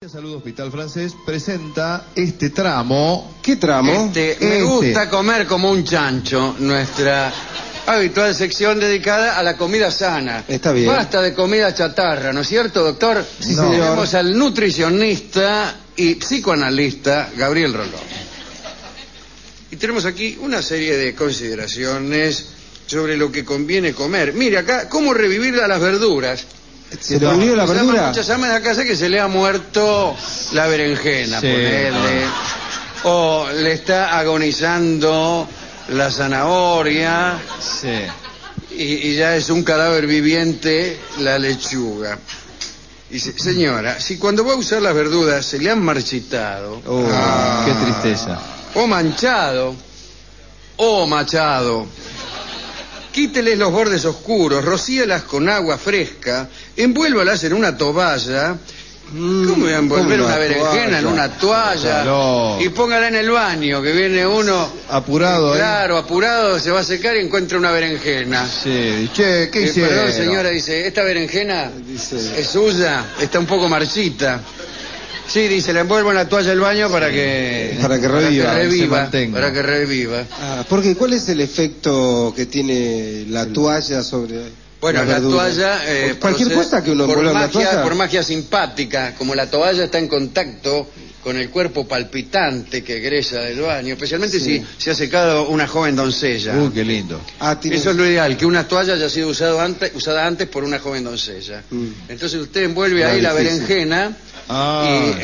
Salud Hospital Francés presenta este tramo. ¿Qué tramo? Me gusta comer como un chancho, nuestra habitual sección dedicada a la comida sana. Está bien. Basta de comida chatarra, ¿no es cierto, doctor? Sí, No. señor. Tenemos al nutricionista y psicoanalista Gabriel Rolón. Y tenemos aquí una serie de consideraciones sobre lo que conviene comer. Mire acá, cómo revivir a las verduras. ¿Se le olvidó la verdura? Muchas amas acá sé que se le ha muerto la berenjena, Sí. ponele. O le está agonizando la zanahoria. Sí. Y ya es un cadáver viviente la lechuga. Dice, señora, si cuando va a usar las verduras se le han marchitado, Qué tristeza. o manchado, o machado, quíteles los bordes oscuros, rocíelas con agua fresca, envuélvalas en una toalla. ¿Cómo voy a envolver ¿cómo una una berenjena en toalla? una toalla? Claro. Y póngala en el baño, que viene uno Apurado, ¿eh? Claro, apurado, se va a secar y encuentra una berenjena. Sí. Che, ¿qué hicieron? Perdón, señora, dice, ¿esta berenjena Dice- es suya? Está un poco marchita. Sí, dice, la envuelvo en la toalla del baño para que... Para que reviva, se mantenga. Para que reviva. Porque ¿cuál es el efecto que tiene la toalla sobre Bueno, la verdura? toalla... Cualquier procede cosa que uno por envuelva en la magia, toalla. por magia simpática, como la toalla está en contacto con el cuerpo palpitante que egresa del baño, especialmente Sí. si se ha secado una joven doncella. Qué lindo. Tiene- Eso es lo ideal, que una toalla haya sido usada antes por una joven doncella. Entonces usted envuelve Era ahí la difícil. berenjena y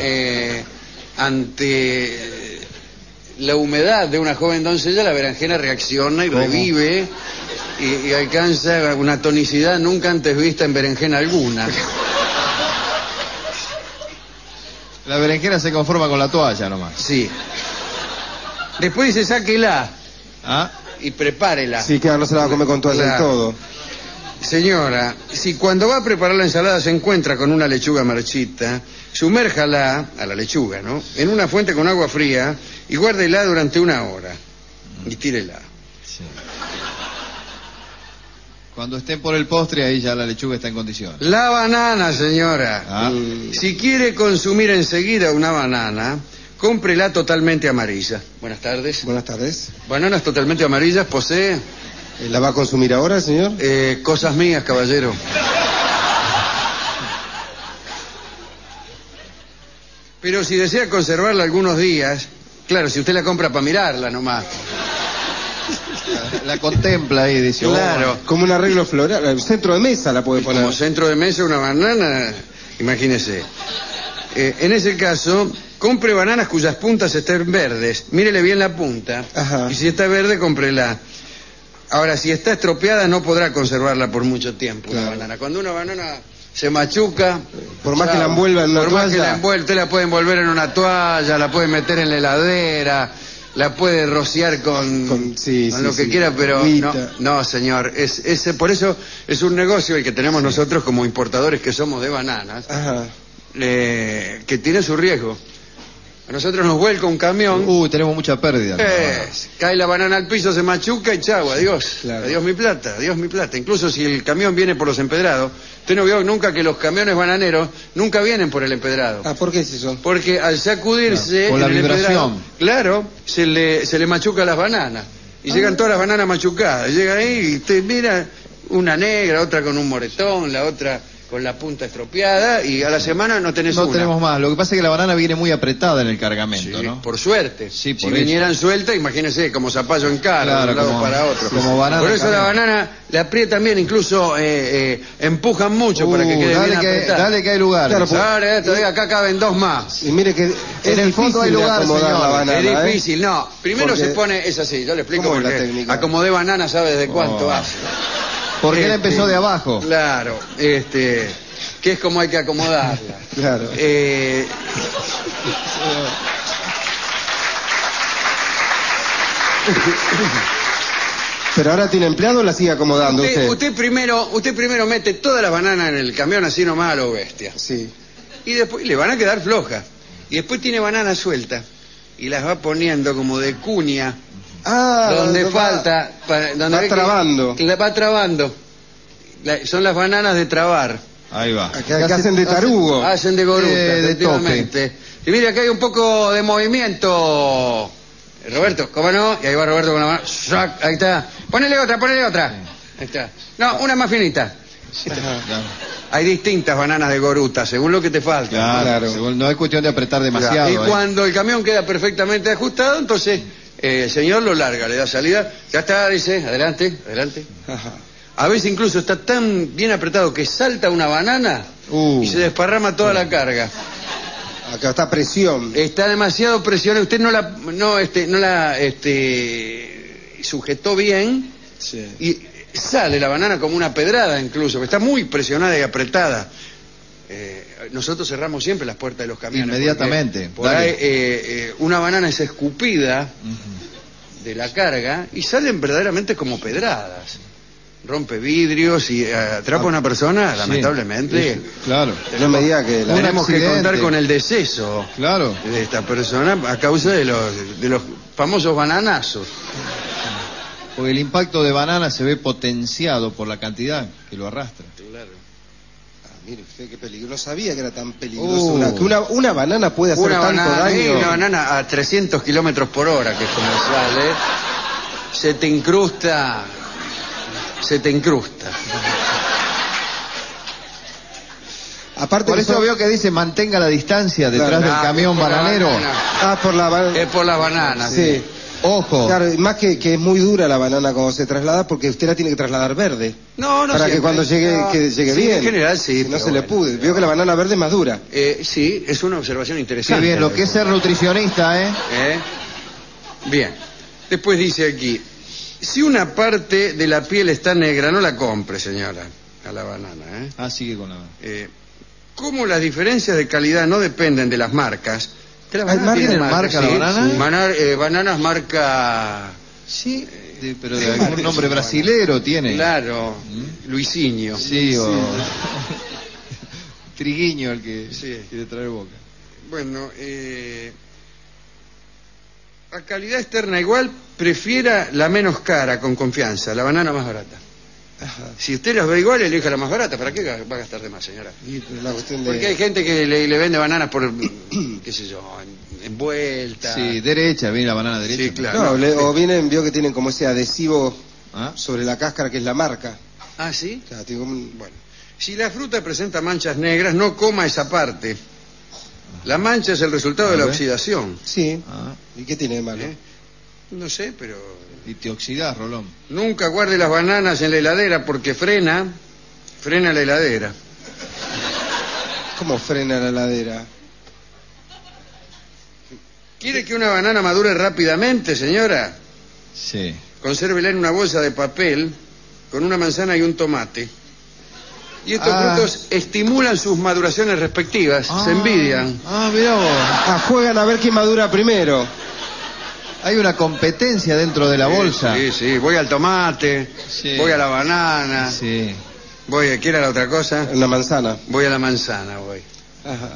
ante la humedad de una joven doncella la berenjena reacciona y revive y alcanza una tonicidad nunca antes vista en berenjena alguna. La berenjena se conforma con la toalla nomás. Sí. Después dice, sáquela ¿Ah? y prepárela. Sí, claro, no se la va a comer con toalla y Claro. todo. Señora, si cuando va a preparar la ensalada se encuentra con una lechuga marchita, sumérjala, a la lechuga, ¿no?, en una fuente con agua fría y guárdela durante 1 hora. Y tírela. Sí. Cuando estén por el postre, ahí ya la lechuga está en condiciones. La banana, señora. Ah. Si quiere consumir enseguida una banana, cómprela totalmente amarilla. Buenas tardes. Buenas tardes. Bananas totalmente amarillas posee ¿La va a consumir ahora, señor? cosas mías, caballero. Pero si desea conservarla algunos días, claro, si usted la compra para mirarla nomás. La contempla ahí, dice. Claro. Como un arreglo floral. El centro de mesa la puede poner. Como centro de mesa una banana, imagínese. En ese caso, compre bananas cuyas puntas estén verdes. Mírele bien la punta. Ajá. Y si está verde, cómprela. Ahora, si está estropeada, no podrá conservarla por mucho tiempo, una Claro. banana. Cuando una banana se machuca... Por más que chao. la envuelva en una Por más que toalla. la envuelva, usted la puede envolver en una toalla, la puede meter en la heladera, la puede rociar con lo que quiera, pero Agüita. no, señor. Por eso es un negocio el que tenemos nosotros como importadores que somos de bananas, Ajá. que tiene su riesgo. A nosotros nos vuelca un camión, Tenemos mucha pérdida. cae la banana al piso, se machuca y chau, adiós. Claro. Adiós mi plata, adiós mi plata. Incluso si el camión viene por los empedrados, usted no vio nunca que los camiones bananeros nunca vienen por el empedrado. ¿Por qué es eso? Porque al sacudirse Por la en el vibración. empedrado, claro, se le machuca las bananas. Y llegan todas las bananas machucadas. Llega ahí y usted mira una negra, otra con un moretón, la otra con la punta estropeada, y a la semana no tenés No una. tenemos más. Lo que pasa es que la banana viene muy apretada en el cargamento, Sí, ¿no? por suerte. Sí, por si eso. vinieran sueltas, imagínese, como zapallo en cara, Claro, de un lado como- para otro. como banana Por eso la camión. banana la aprietan bien, incluso empujan mucho para que quede dale bien apretada. dale que hay lugar. Claro, dice. Ahora, todavía acá caben 2 más. Y mire que es En el fondo hay difícil de lugar, acomodar señor. la banana, Es ¿eh? difícil, no. Primero Porque- se pone, es así, yo le explico ¿Cómo es la porque técnica? acomodé banana, ¿sabe de cuánto Oh. hace? Porque él empezó de abajo. Claro, que es como hay que acomodarla. Claro. Pero ahora tiene empleado o la sigue acomodando usted. Usted primero mete todas las bananas en el camión así nomás a lo bestia. Sí. Y después le van a quedar flojas. Y después tiene banana suelta y las va poniendo como de cuña, donde va- falta, donde va ve que- trabando. que la va trabando. Son las bananas de trabar. Ahí va. Acá hacen de tarugo. Hacen de goruta, De efectivamente. Y mira, acá hay un poco de movimiento. Roberto, ¿cómo no? Y ahí va Roberto con la mano. ¡Sac! Ahí está. Ponele otra. Ahí está. No, una más finita. Hay distintas bananas de goruta, según lo que te falta. Claro. No es cuestión de apretar demasiado. Y cuando el camión queda perfectamente ajustado, entonces el señor lo larga, le da salida. Ya está, dice, adelante. A veces incluso está tan bien apretado que salta una banana y se desparrama toda la carga. Acá está presión. Está demasiado presionada. Usted no la sujetó bien. Sí. Y sale la banana como una pedrada incluso, que está muy presionada y apretada. Nosotros cerramos siempre las puertas de los camiones. Inmediatamente. Por ahí una banana es escupida de la carga y salen verdaderamente como pedradas. Rompe vidrios y atrapa a una persona, lamentablemente. Claro. No me diga que Tenemos que contar con el deceso de esta persona a causa de los famosos bananazos. Porque el impacto de banana se ve potenciado por la cantidad que lo arrastra. Claro. Mire usted qué peligro. No sabía que era tan peligroso. Que una banana puede hacer tanto daño. Una banana a 300 kilómetros por hora, que es como sale, se te incrusta. Aparte por eso veo que dice mantenga la distancia detrás del camión bananero. Por la banana. Es por las bananas. Sí. Ojo. Claro, más que es muy dura la banana cuando se traslada, porque usted la tiene que trasladar verde. No para siempre. Que cuando llegue, que llegue sí, bien. En general sí. Si no se le pude. Vio que la banana verde es más dura. Sí, es una observación interesante. Qué bien, lo que es ser nutricionista, Bien. Después dice aquí, si una parte de la piel está negra, no la compre, señora, a la banana, sigue con la ¿Cómo las diferencias de calidad no dependen de las marcas? ¿Tiene marca la banana? Bananas marca... Sí, pero de algún nombre brasilero tiene. Claro, Luisinho. Sí, o... Triguiño, el que quiere traer boca. Bueno, a calidad externa igual, prefiera la menos cara, con confianza, la banana más barata. Ajá. Si usted las ve igual, elija la más barata. ¿Para qué va a gastar de más, señora? Porque hay gente que le vende bananas por, qué sé yo, envuelta. Sí, derecha, viene la banana derecha. Sí, claro. O vienen, vio que tienen como ese adhesivo sobre la cáscara que es la marca. ¿Ah, sí? Claro, bueno. Si la fruta presenta manchas negras, no coma esa parte. La mancha es el resultado de la oxidación. Sí. ¿Y qué tiene de malo? No sé, pero... Y te oxidás, Rolón. Nunca guarde las bananas en la heladera porque frena la heladera. ¿Cómo frena la heladera? ¿Quiere que una banana madure rápidamente, señora? Sí. Consérvela en una bolsa de papel con una manzana y un tomate. Y estos frutos estimulan sus maduraciones respectivas, se envidian. Mirá vos. Juegan a ver quién madura primero. Hay una competencia dentro de la bolsa. Sí, voy al tomate, voy a la banana. Sí. ¿Qué era la otra cosa? La manzana. Voy a la manzana, voy. Ajá.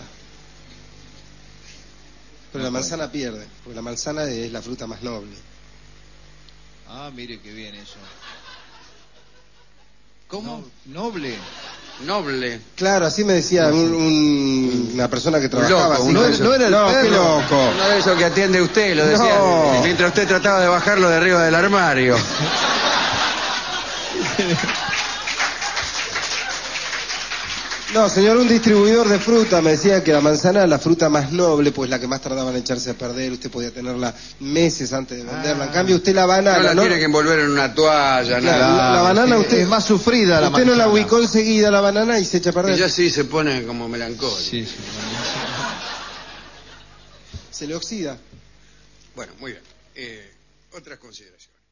Pero la manzana pierde, porque la manzana es la fruta más noble. Mire qué bien eso. ¿Cómo? ¿Noble? Noble. Claro, así me decía una persona que trabajaba. Loco, no era el perro. Qué loco. Uno de esos que atiende usted, lo decía, mientras usted trataba de bajarlo de arriba del armario. No, señor, un distribuidor de fruta me decía que la manzana es la fruta más noble, pues la que más tardaba en echarse a perder. Usted podía tenerla meses antes de venderla. En cambio, usted la banana... No la tiene que envolver en una toalla, nada. La banana usted... Es más sufrida la manzana. Usted no la ubicó enseguida la banana y se echa a perder. Y ya sí se pone como melancólico. Sí. Se le oxida. Bueno, muy bien. Otras consideraciones.